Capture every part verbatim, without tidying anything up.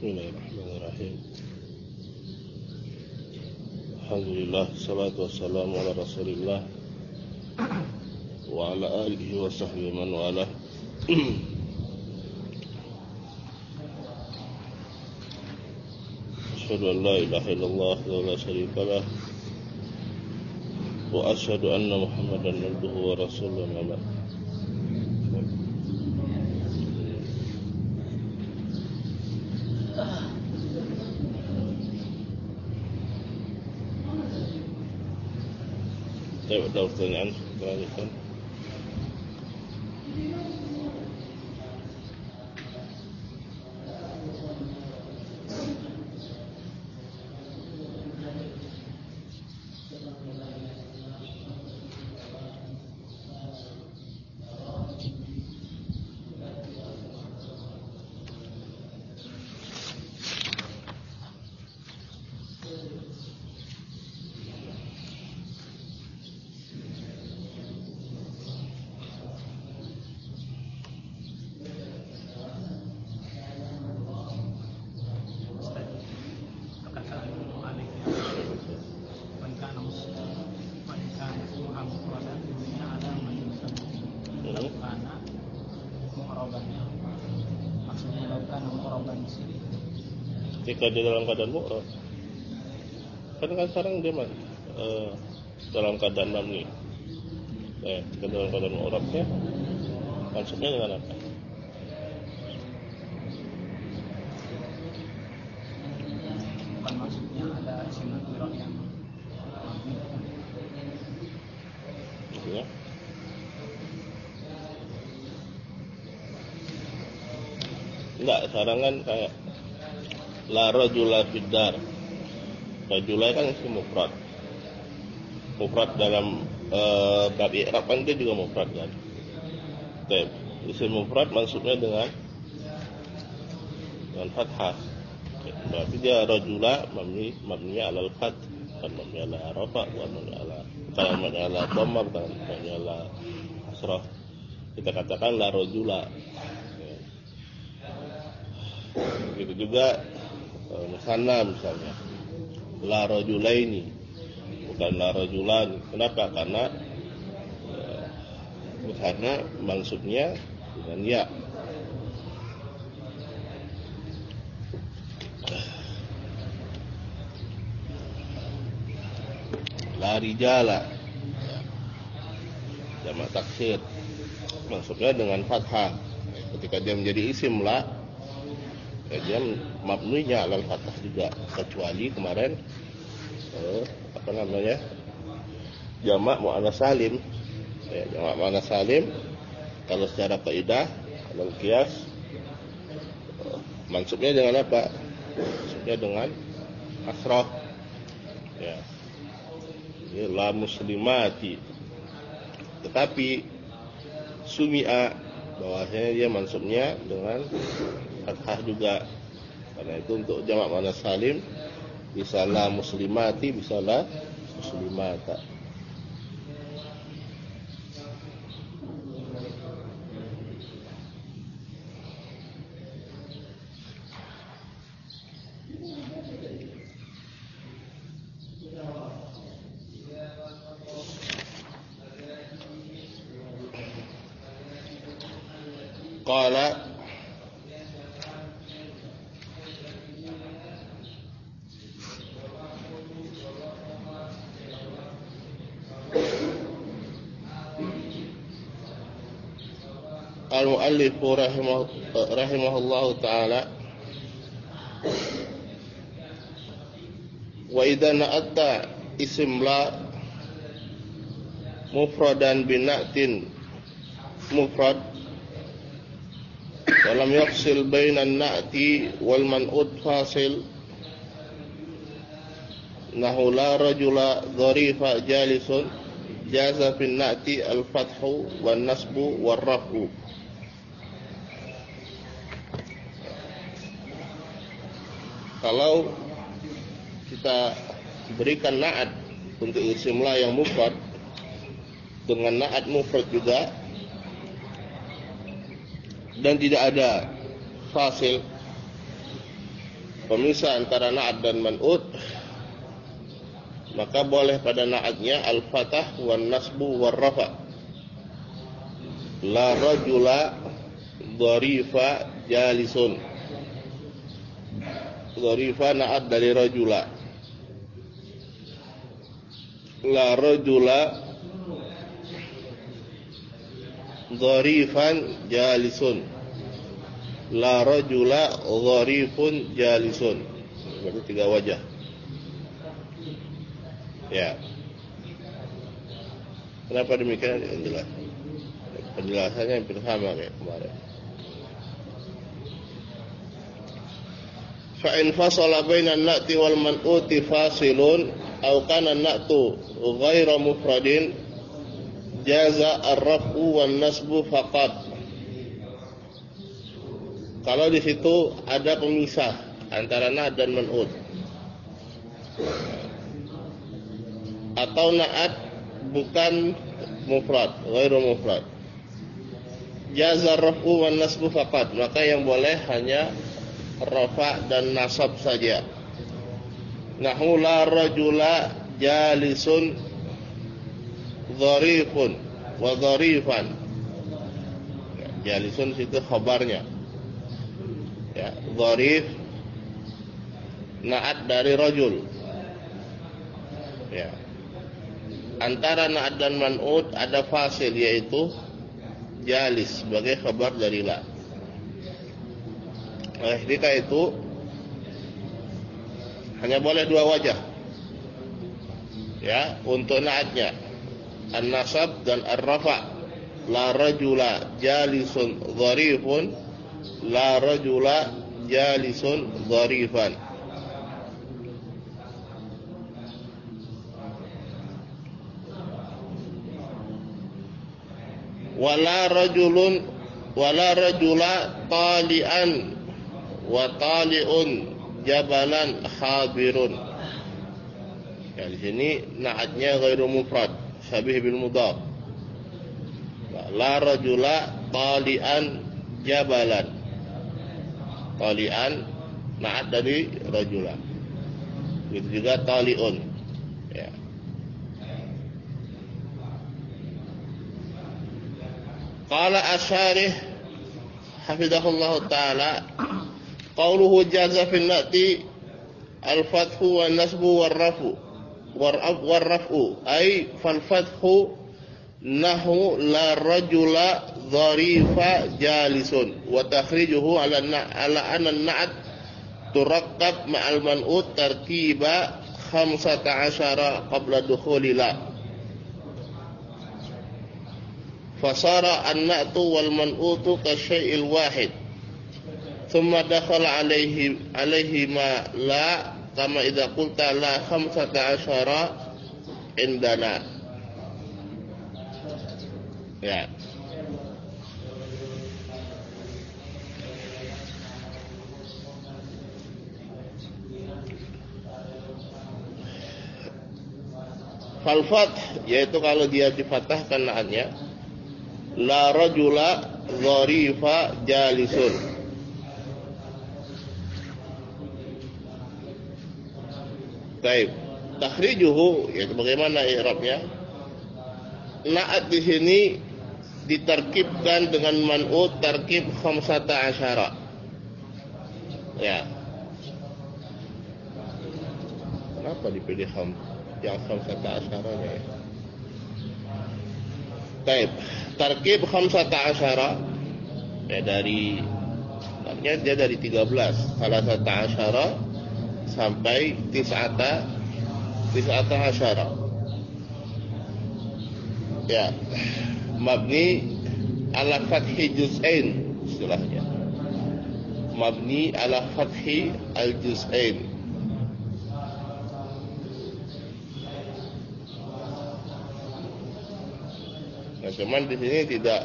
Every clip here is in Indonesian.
Bismillahirrahmanirrahim. Alhamdulillah, salatu wassalamu ala Rasulillah wa ala alihi wa sahbihi man wala. Asyhadu an la ilaha illallah wa la syarika lah wa asyhadu anna Muhammadan abduhu wa rasuluhu. Saya ada pertanyaan lanjutkan. Jika dia dalam keadaan mu'rab, kan kan sekarang dia mah uh, dalam keadaan mamni. Eh, jika dalam keadaan mu'rabnya, maksudnya dengan apa? Bukan maksudnya ada isim nakirah yang maksudnya? Enggak, sekarang kan kayak la rajula fid dar. Rajula kan isim mufrad. Mufrad dalam uh, bab i'rab kan dia juga mufrad kan. Baik, isim mufrad maksudnya dengan dengan fathah. Berarti dia rajula mabni mabniya alal fath, bukan mabniya ala rafa, bukan mabniya ala bukan mabniya ala dhamma, bukan mabniya ala kasrah. Kita katakan la rajula. Begitu juga musanna misalnya la rajulaini, bukan la rajulan. Kenapa? Karena uh, musanna maksudnya dengan ya. La rijala, jamak taksir, maksudnya dengan fathah. Ketika dia menjadi isim la, dia mabninya alal fathah juga, kecuali kemarin eh, apa namanya jamak muannas salim. Ya, jamak muannas salim kalau secara kaidah dalam qiyas eh, maksudnya dengan apa? Maksudnya dengan kasrah. Ya. Ini la muslimati. Tetapi sumi'a bahwasanya dia maksudnya dengan fathah juga. Karena itu untuk jamak muannas salim bisa la muslimati, bisa la muslimata. Qala al-muallif rahimah rahimahullahu ta'ala wa idza na'atta isim la mufradan bina'tin mufrad walam yafsil bainan na'ti wal man'ud fasil nahu la rajula dharifa jalisun jaza fin na'ti al-fathu wan nasbu war raf'u. Kalau kita berikan na'at untuk isim la yang mufrad dengan na'at mufrad juga dan tidak ada fasil, pemisah antara na'at dan man'ut, maka boleh pada na'atnya al-fatah wan nasbu war rafa. La rajula dharifa jalisun. Dharifa na'at dari rajula. La rajula dharifan jalisun. La rajula dharifun jalisun. Berarti tiga wajah. Ya. Kenapa demikian? Jelas. Penjelasannya hampir sama kayak kemarin. Fa in fasala bainan na'ti wal man'uti fasilun aw kana an-na'tu ghairu mufradin jaza ar-raf'u wan nasbu faqat. Kalau di situ ada pemisah antara na'at dan man'ut, atau na'at bukan mufrad, ghairu mufrad, jaza ar-raf'u wan nasbu faqat, maka yang boleh hanya rafa dan nasab saja. Nahu la rajula jalisun dharifun wa dharifan. Jalisun itu khabarnya. Ya, dharif na'at dari rajul. Ya. Antara na'at dan man'ut ada fasil, yaitu jalis sebagai khabar dari la. Oleh ketika itu hanya boleh dua wajah. Ya, untuk na'atnya an-nasab dan ar-rafa. La rajula jalisun dharifun, la rajula jalisun dharifan. Wala rajulun wala rajula talian wa taliun jabalan khabirun. Ya, di sini na'atnya ghairu mufrad, syabih bil mudhaf. La rajula talian jabalan. Talian na'at dari rajula. Itu juga taliun. Ya. Qala asy-syarih hafizahullahu taala, qauluhu jaza fil na'ti al-fathu wan nasbu war rafu war war rafu ay fal fathu nahu la rajula dharifa jalisun wa takhrijuhu ala ala anna an-na'at turakkab ma'al man'ut tarkiba khamsata asyara qabla dukhuli la fasara an-na'tu wal man'utu kasyai'il wahid thumma dakhala alaihi alaihi ma la kama idza qulta la khamsata asyara indana. Ya. Fal fath, yaitu kalau dia difathahkan na'atnya, la rajula dharifa jalisun. Baik, takhrijuhu, yaitu bagaimana i'rabnya? Na'at di sini ditarkibkan dengan man'ut tarkib khamsata asyara. Ya. Kenapa dipilih kham yang khamsata asyaranya ya? Baik, tarkib khamsata asyara ya, dari artinya dia dari tiga belas, salasata asyara sampai tis'ata tis'ata asyara. Ya, mabni ala fathi juz'ain istilahnya. Mabni ala fathi al-juz'ain. Nah, cuman di sini tidak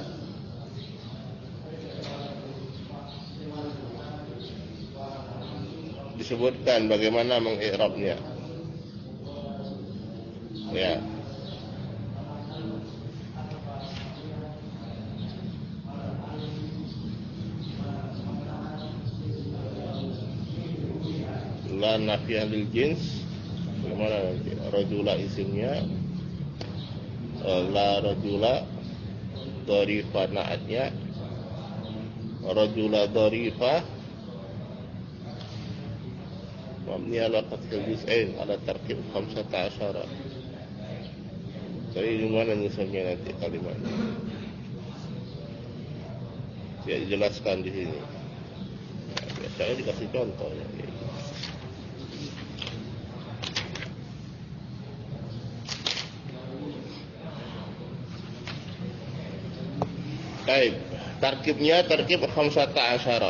disebutkan bagaimana mengi'rabnya. Ya. la nafiyah lil jins. Bagaimana nanti? Rajula isimnya, la rajula dharifa na'atnya, rajula dharifa mabni ala fathil juz'ain ala tarkib khamsata asyara. Jadi di mana nyusunnya nanti kalimatnya? Saya jelaskan di sini. Nah, biasanya dikasih contoh ya. Baik, tarkibnya tarkib khamsata asyara.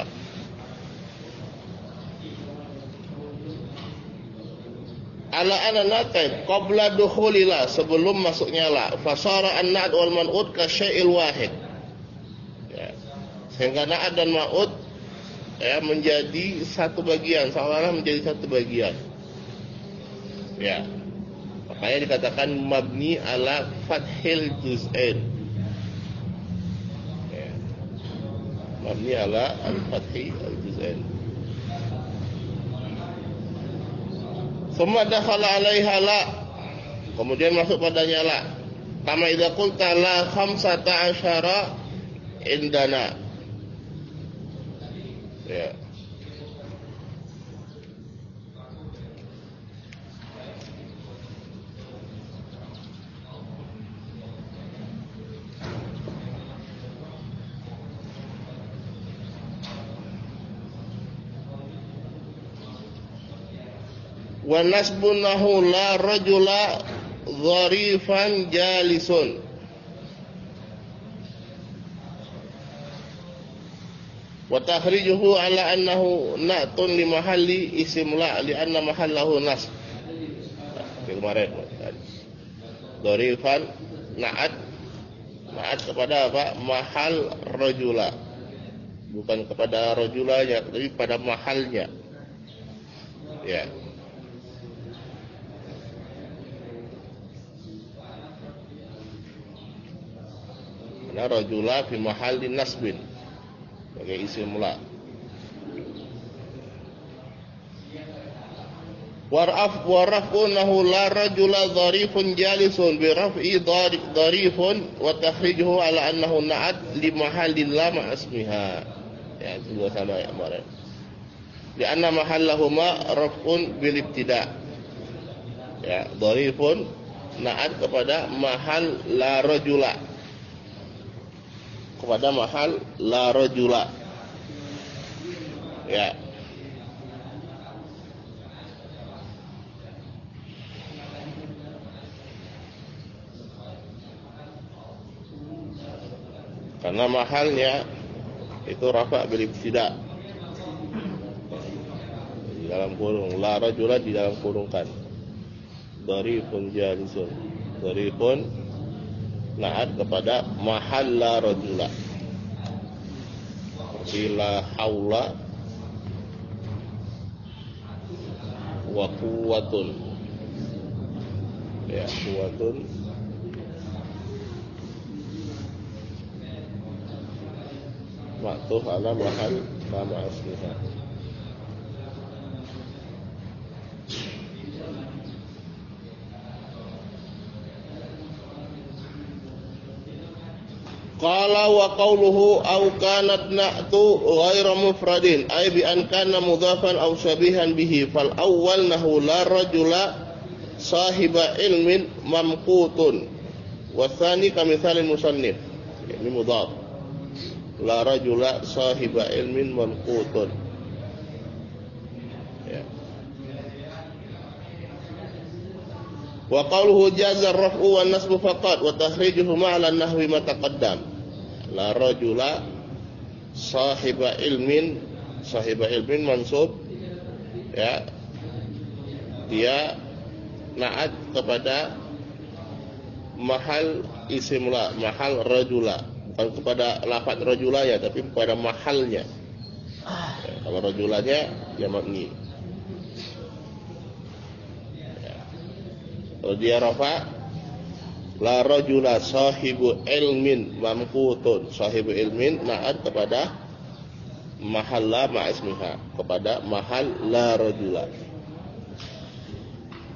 Ala ana natain qabla dukhulila, sebelum masuknya la, fasara an-na'd wal man'ud ka syai'il wahid. Ya. Sehingga na'd dan ma'ud ya menjadi satu bagian, seolah-olah menjadi satu bagian. Ya. Makanya dikatakan mabni ala fathil juz'ain. Ya. Mabni ala al-fathi al-juz'ain. Summa dakhala 'alaiha la, kemudian masuk padanya la. Kama idza qulta la khamsata asyara indana. Ya. Wa nasbunahu la rajula dharifan jalisun. Wa takhrijuhu ala annahu na'tun li mahalli isim la li anna mahallahu nasb. Kemarin dharifan na'at, na'at kepada apa? Mahal rajula. Bukan kepada rajulanya, tapi pada mahalnya. Ya. Karena rajula fi mahallin nasbin sebagai isim la. Waraf warafunahu la rajula dharifun jalisun bi raf'i dharifun wa takhrijuhu ala annahu na'at li mahallin la ma ismiha. Ya, itu dua sama ya kemarin. Di anna mahallahuma raf'un bil ibtida. Ya, dharifun na'at kepada mahal la rajula. Kepada mahal la rajula. Ya. Karena mahalnya itu rafa' bil ibtida. Di dalam kurung la rajula, di dalam kurungkan. Dharifun jalisun. Dharifun na'at kepada mahal la rajula. Bila haula wa quwwatun. Ya, quwwatun ma'tuf ala mahal kama asliha. Qala wa qawluhu aw kanat na'tu ghayra mufradin ay bi an kana mudhafan aw shabihan bihi fal awwal nahu la rajula sahiba ilmin mamqutun wa tsani kamithal musannif, ini mudhaf, la rajula sahiba ilmin mamqutun. Ya. Wa qawluhu jaza ar-raf'u wan nasbu faqat wa takhrijuhu ma'ala an-nahwi ma taqaddam. La rajula sahiba ilmin, sahiba ilmin mansub, ya, dia na'at kepada mahal isim la, mahal rajula, bukan kepada lafaz rajulanya tapi kepada mahalnya. Ya, kalau rajulanya ya mabni. Kalau dia rafa, la rajula sahibu ilmin mamqutun, sahibu ilmin na'at kepada mahal la ma'ismiha, kepada mahal la rajula.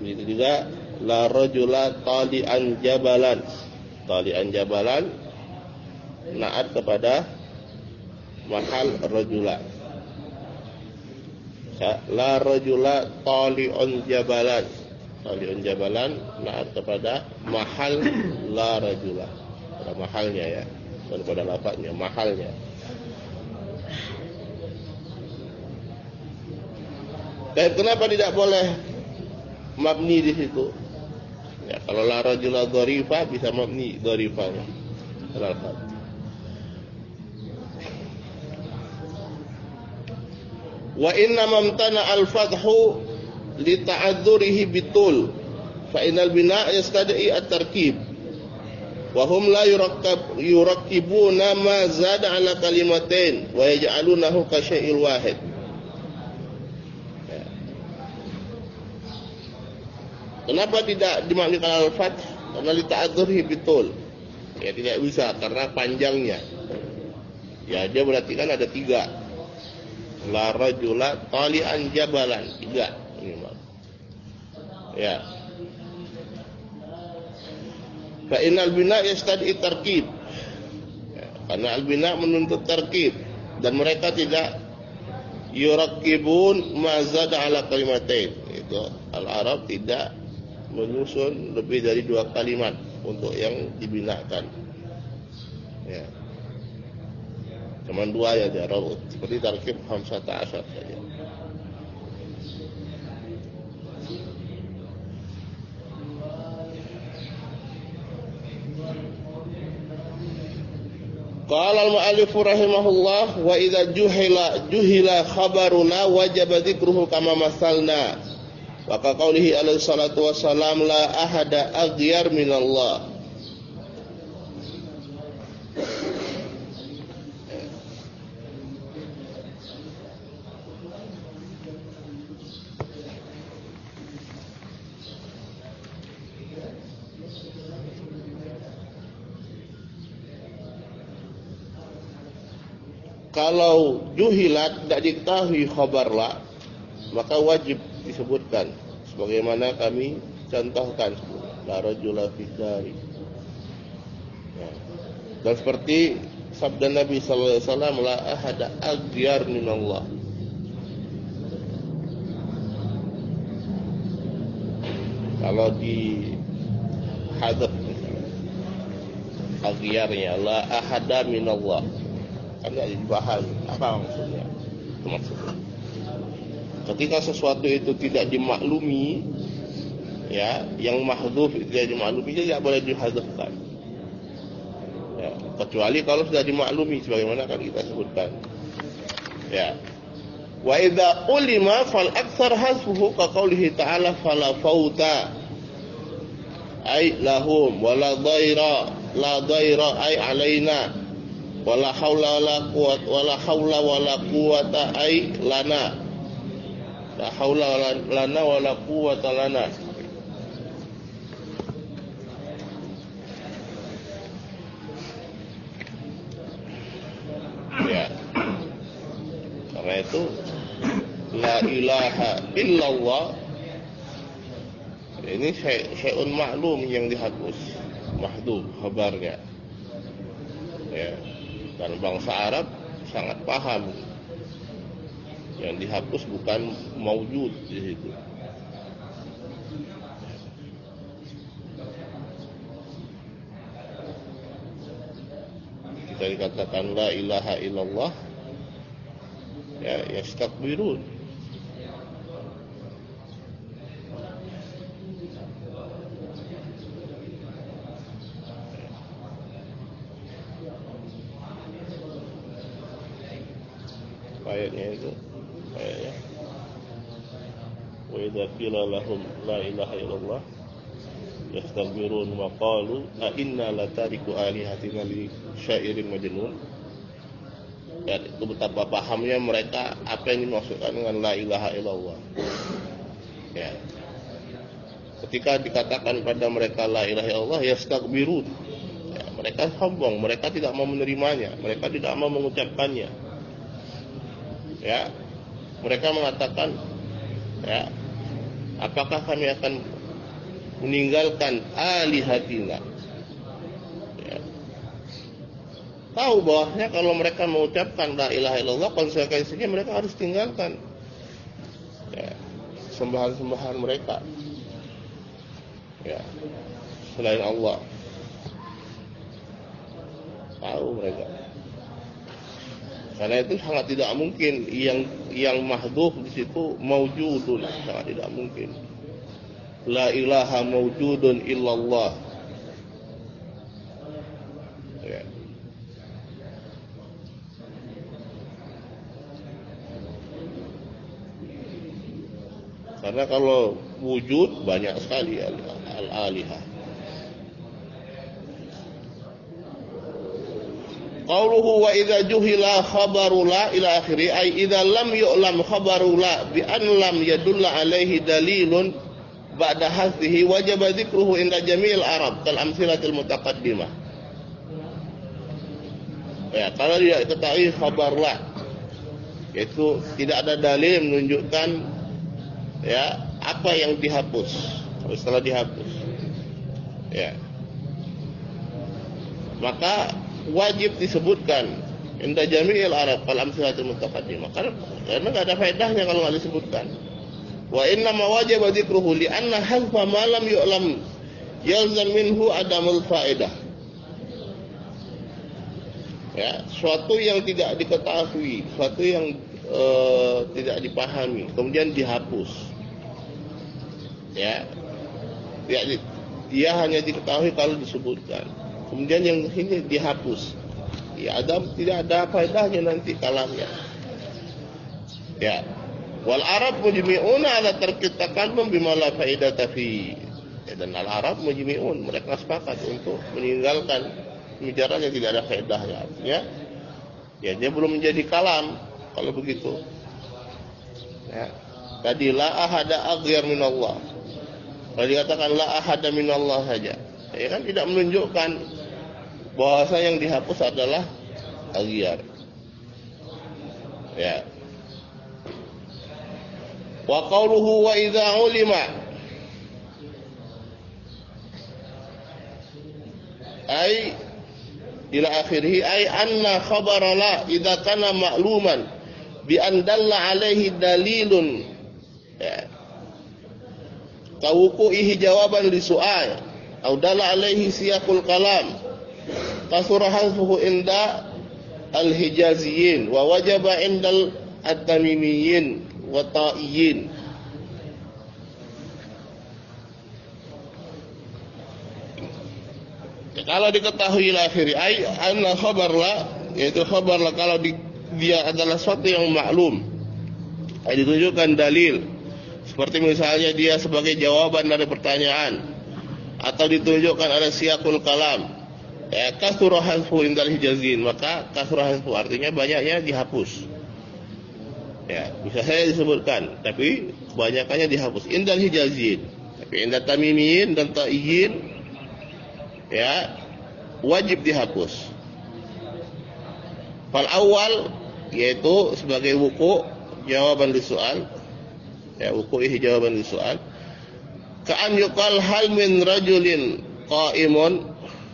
Begitu juga la rajula tali'an jabalan. Tali'an jabalan naat kepada mahal rajula. La rajula tali'un jabalan. Tali'un jabalan naat kepada mahal la rajula. Pada mahalnya ya, bukan pada lafadznya, mahalnya. Dan kenapa tidak boleh mabni di situ? Ya, kalau la rajula dharifa bisa mabni dharifanya. Kenapa? Wa inna mamtana al-fathu li ta'adzurihi bitul fa innal bina' yastad'i at-tarkib wa hum la yurakkab yurakkibuna ma zada ala kalimatain wa yaj'alunahu ka syai'il wahid. Kenapa tidak dimaknai al-fath? Karena li ta'adzurihi bitul. Ya tidak bisa karena panjangnya. Ya dia berarti kan ada tiga. La rajula tali'an jabalan, tiga. Ya. Fa innal bina yastad'i tarkib. Ya, karena al-bina menuntut tarkib dan mereka tidak yurakkibun ma zada ala kalimatain. Itu al-Arab tidak menyusun lebih dari dua kalimat untuk yang dibinakan. Ya. Cuman dua ya dia raut. Seperti tarkib khamsata asyar saja. Qala al-mu'allif rahimahullah wa idza juhila juhila khabaruna wajaba dzikruhu kama masalna. Wa ka qaulihi alaihi salatu wassalam la ahada aghyar minallah. Kalau juhilat tidak diketahui khabar la, maka wajib disebutkan sebagaimana kami contohkan la rajula fidari. Ya. Dan seperti sabda Nabi sallallahu alaihi wasallam la ahada aghyar minallah. Kalau di hadaf aghyarnya la ahada minallah, kan tidak dibahas apa maksudnya. Itu maksudnya. Ketika sesuatu itu tidak dimaklumi, ya, yang mahdhuf itu tidak dimaklumi, tidak boleh dihadzafkan. Ya, kecuali kalau sudah dimaklumi, sebagaimana kan kita sebutkan. Ya. Wa idza ulima fal aktsar hasfuhu ka qoulihi ta'ala fala fauta ay lahum wala dhaira la dhaira ay alaina wala haula wala quwwata wala haula wala quwwata ay lana. La haula lana wala quwwata lana. Ya. Karena itu la ilaha illallah ini syai'un maklum yang dihapus, mahdhuf khabarnya. Ya. Dan bangsa Arab sangat paham. Yang dihapus bukan maujud di situ. Kita dikatakan la ilaha illallah, ya yastakbirun. Ayatnya itu ayatnya wa idza qila lahum la ilaha illallah yastakbirun wa qalu a inna la tariku alihatina li syairin majnun. Ya, itu betapa pahamnya mereka apa yang dimaksudkan dengan la ilaha illallah. Ya. Ketika dikatakan pada mereka la ilaha illallah yastakbirun, ya, mereka sombong, mereka tidak mau menerimanya, mereka tidak mau mengucapkannya. Ya, mereka mengatakan, ya, apakah kami akan meninggalkan alihatina? Ya. Tahu bahwasanya kalau mereka mengucapkan la ilaha illallah, konsekuensinya mereka harus tinggalkan ya, sembahan-sembahan mereka ya, selain Allah. Tahu mereka. Karena itu sangat tidak mungkin yang yang mahdhuf di situ maujudun, sangat tidak mungkin. La ilaha maujudun illallah. Ya. Karena kalau wujud banyak sekali al-alihah. Qauluhu wa idza juhila khabaru la ila akhiri ay idza lam yu'lam khabaru la bi an lam yadulla alaihi dalilun ba'da hadhihi wajaba dzikruhu inda jami'il arab kal amsilatil mutaqaddimah. Ya, kalau dia ketahui khabar la, yaitu tidak ada dalil menunjukkan ya apa yang dihapus setelah dihapus ya, maka wajib disebutkan inda jami'il arab kal amsilatil mutaqaddimah, karena karena enggak ada faedahnya kalau enggak disebutkan. Wa inna ma wajaba dzikruhu li anna hadfa ma lam yu'lam yalzam minhu adamul faedah. Ya, suatu yang tidak diketahui, suatu yang uh, tidak dipahami, kemudian dihapus. Ya, ya, dia hanya diketahui kalau disebutkan. Kemudian yang ini dihapus. Ya, ada tidak ada faedahnya nanti kalamnya. Ya. Wal Arab mujmi'una ala tarki takallum bima la faedata fi. Ya, dan al Arab mujmi'un, mereka sepakat untuk meninggalkan bicara yang tidak ada faedahnya. Artinya ya dia belum menjadi kalam kalau begitu. Ya. Tadi la ahada aghyar min Allah. Kalau dikatakan la ahada min Allah saja, ya kan tidak menunjukkan bahwasa yang dihapus adalah aghyar. Ya. Wa qauluhu wa idza ulima ay ila akhirih ay anna khabara la idza kana ma'luman bi an dalla alaihi dalilun ya, tawuquhi jawaban li su'al atau dalla alaihi siyaqul kalam kasura hadfuhu inda al-hijaziyin wa wajaba indal at-tamimiyyin wa ta'iyyin. Kalau diketahui akhiri ay anna khabar la, yaitu khabar la kalau di, dia adalah sesuatu yang maklum, ay ditunjukkan dalil, seperti misalnya dia sebagai jawaban dari pertanyaan, atau ditunjukkan ada siyaqul kalam, ya kasura hasfu indal hijazin, maka kasura hasfu artinya banyaknya dihapus. Ya, bisa saya disebutkan, tapi kebanyakannya dihapus indal hijazin. Tapi indal tamimiyin dan ta'iyyin ya wajib dihapus. Fal awal yaitu sebagai wuku jawaban di soal, ya wuku ih jawaban di soal. Ka'an yuqal hal min rajulin qa'imun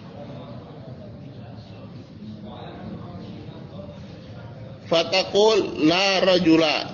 fataqul la rajula.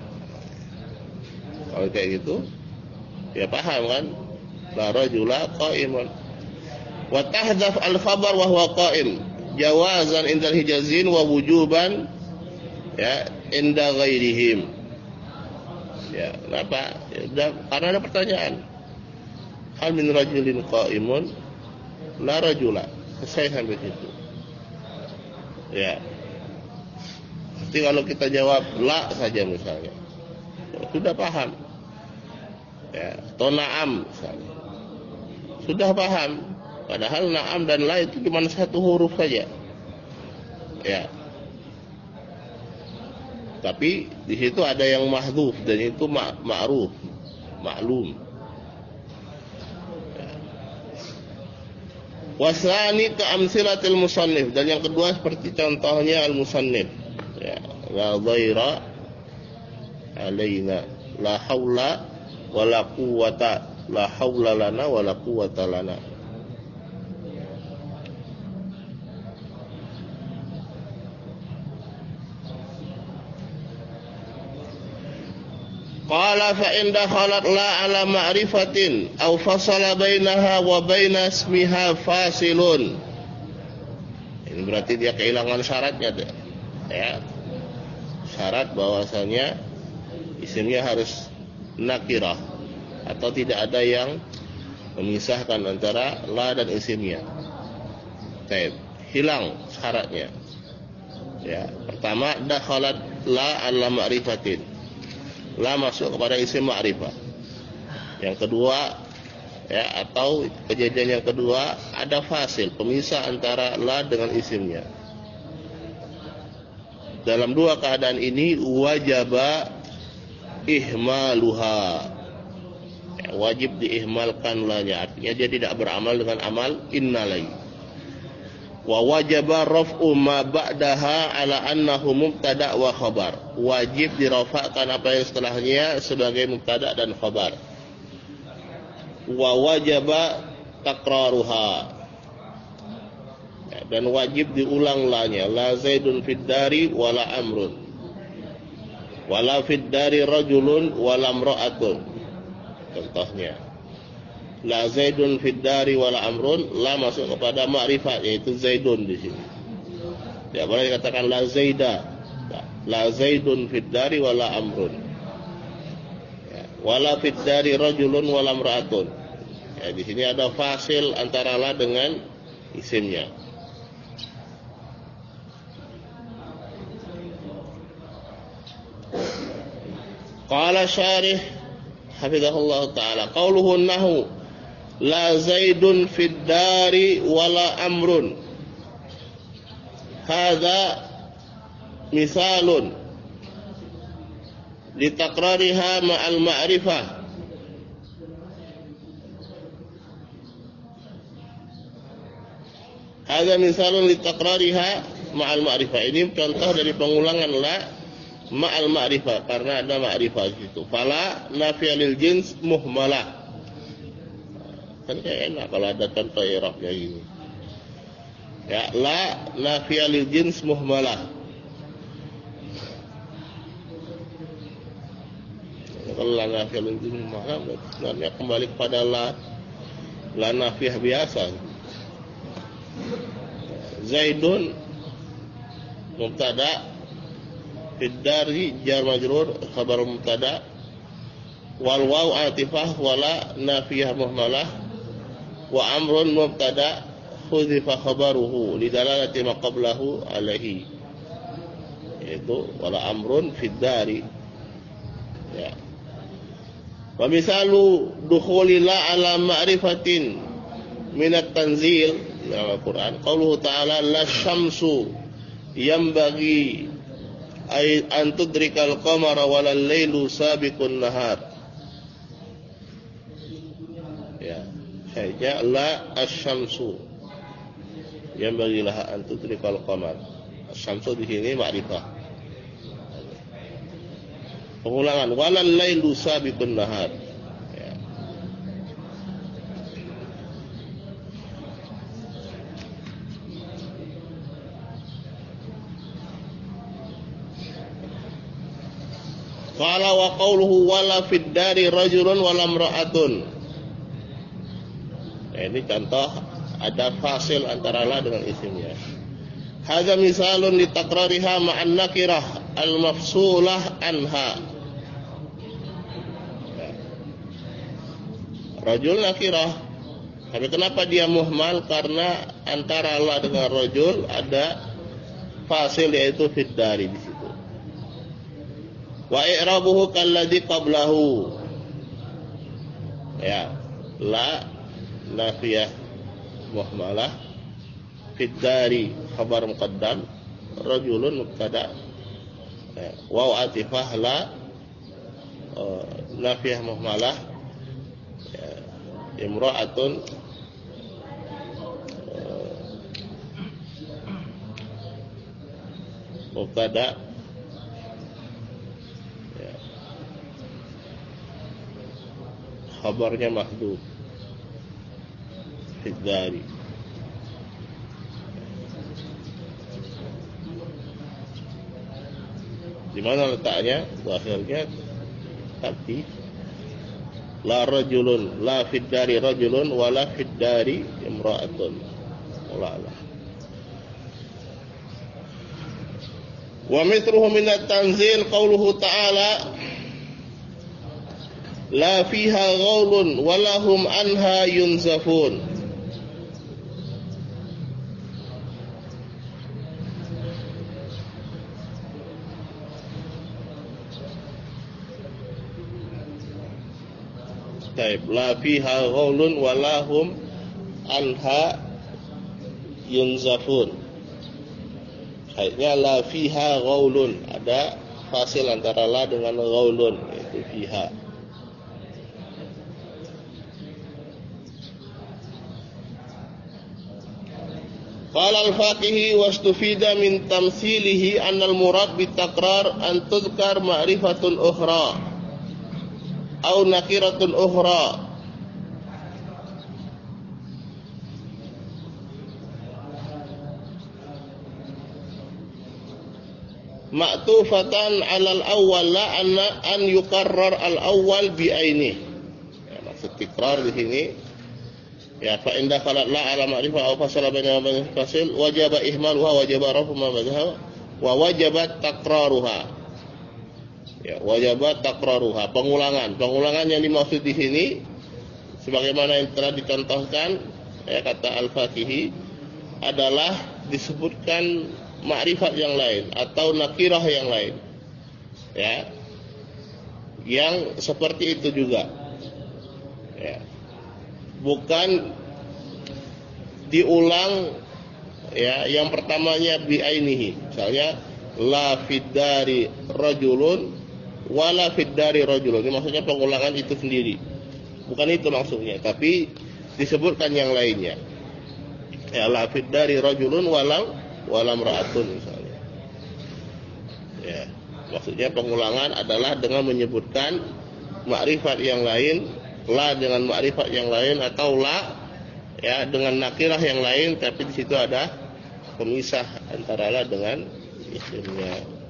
Kalau kayak gitu ya paham kan, la rajula qa'imun. Wa tahdhaf al-khabar wa huwa qa'im jawazan indal hijazin wa wujuban ya inda ghairihim. Ya, kenapa? Ya, karena ada pertanyaan. Hal min rajulin qa'imun la rajula. Selesai sampai situ. Ya. Jadi kalau kita jawab la saja misalnya, sudah paham. Ya, atau na'am misalnya, sudah paham. Padahal na'am dan la itu cuma satu huruf saja. Ya. Tapi di situ ada yang mahdhuf dan itu ma'ruf, maklum. Ya. Wasani ka amsilatil musannif, dan yang kedua seperti contohnya al-musannif. Ya, la dhaira alaina, la haula wala quwwata, la haula lana wala quwwata lana. Qala fa in dakhalat la ala ma'rifatin aw fasala bainaha wa baina ismiha fasilun. Ini berarti dia kehilangan syaratnya, ya. Syarat bahwasanya isimnya harus nakirah atau tidak ada yang memisahkan antara la dan isimnya. Baik, hilang syaratnya. Ya, pertama dakhalat la ala ma'rifatin. La masuk kepada isim ma'rifah. Yang kedua, ya, atau kejadian yang kedua ada fasil, pemisah antara la dengan isimnya. Dalam dua keadaan ini wajaba ihmaluha, ya, wajib diihmalkan lanya, artinya dia tidak beramal dengan amal innalai. Wa wajaba raf'u ma ba'daha ala annahu mubtada' wa khabar, wajib dirafa'kan apa yang setelahnya sebagai mubtada' dan khabar. Wa wajaba takraruha, ya, dan wajib diulang lanya, la zaidun fid dari wala amrun, wala fid dari rajulun wala imra'atun. Contohnya, la zaidun fid dari wala amrun, la masuk kepada ma'rifat, yaitu zaidun di sini. Tidak boleh dikatakan la zaida, la zaidun fid dari wala amrun, ya, wala fid dari rajulun wala imra'atun. Ya, di sini ada fasil antara la dengan isimnya. Qala syarih hafizahullah ta'ala, qauluhu nahu la zaidun fid dari wala amrun, hadza misalun litakrariha ma'al ma'rifah. Hadza misalun litakrariha ma'al ma'rifah. Ini contoh dari pengulangan la ma'al ma'rifah, karena ada ma'rifah di situ. Fala nafiya lil jins muhmalah. Kan kayak enak kalau ada contoh i'rabnya gini. Ya, la nafiya lil jins muhmalah. Kalau la nafiya lil jins muhmalah, sebenarnya kembali kepada la la nafiyah biasa. Zaidun mubtada, fid dari jar majrur khabar mubtada, wal waw atifah wala nafiyah muhmalah, wa amrun mubtada hudzifa khabaruhu lidalalati ma qablahu alaihi, yaitu wala amrun fid dari. Ya. Wa misalu dukhuli la ala ma'rifatin minat tanzil dalam Al-Quran, qauluhu ta'ala la syamsu yambagi ay an tudrikal qamara walal lailu sabiqun nahar. Ya, syai'nya la asy-syamsu yambagi laha an tudrikal qamar. Asy-syamsu di sini ma'rifah. Pengulangan, walal lailu sabiqun nahar. Qala wa qawluhu wala fid dari rajulun wala imra'atun. Nah, ini contoh ada fasil antara la dengan isimnya. Hadza misalun li takrariha ma'an nakirah al-mafsulah anha. Rajul nakirah. Tapi kenapa dia muhmal? Karena antara la dengan rajul ada fasil, yaitu fid dari di situ. Wa i'rabuhu kalladzi qablahu. Ya, la nafiyah muhmalah, fid dari khabar muqaddam, rajulun mubtada, ya, waw atifah la uh, nafiyah muhmalah, ya, imra'atun uh, mubtada, khabarnya mahdhuf fid dari. Di mana letaknya? Zahirnya tapi la rajulun, la fid dari rajulun wala fid dari imra'atun. Wallah. Wa mithluhu min at-tanzil qauluhu ta'ala la fiha ghaulun wala hum anha yunzafun. Taib, la fiha ghaulun wala hum anha yunzafun. Kaitnya la fiha ghaulun, ada fasil antara la dengan ghaulun, yaitu fiha. Qala al-faqihi wastufida min tamsilihi anna al-murad bitakrar an tudhkar ma'rifatun ukhra au nakiratun ukhra ma'tufatan 'alal awwal la anna an yukarrar al-awwal bi ainihi. Ya, maksud tikrar di sini ya fa inda khalat la 'ala ma'rifah aw fasala baina bain fasil wajaba ihmaluha wajaba rafu ma ba'daha wa wajabat takraruha. Ya, wajibat takraruha, pengulangan. Pengulangan yang dimaksud di sini sebagaimana yang telah dicontohkan, ya, kata al-faqihi adalah disebutkan ma'rifat yang lain atau nakirah yang lain. Ya. Yang seperti itu juga. Ya. Bukan diulang, ya, yang pertamanya bi ainihi. Misalnya la fiddari rajulun wala fiddari rajulun. Ini maksudnya pengulangan itu sendiri. Bukan itu maksudnya, tapi disebutkan yang lainnya. Ya, la fiddari rajulun walam walam ra'atun misalnya. Ya, maksudnya pengulangan adalah dengan menyebutkan makrifat yang lain, la dengan makrifat yang lain, atau la, ya, dengan nakirah yang lain, tapi di situ ada pemisah antara la dengan isimnya.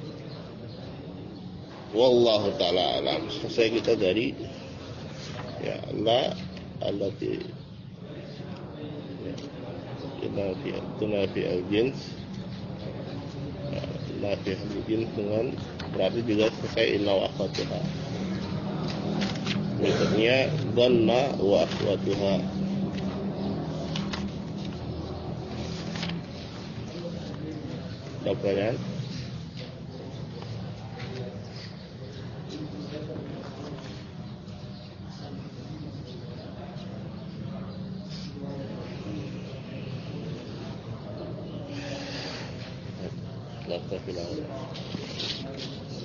Wallahu ta'ala alam. Selesai kita dari ya la allati ya tunafi tunafi al-jins, ya, tunafi al-jins dengan berarti juga selesai inna wa akhwatuha. Berikutnya dhanna wa akhwatuha. Ada pertanyaan? Naktafi lahul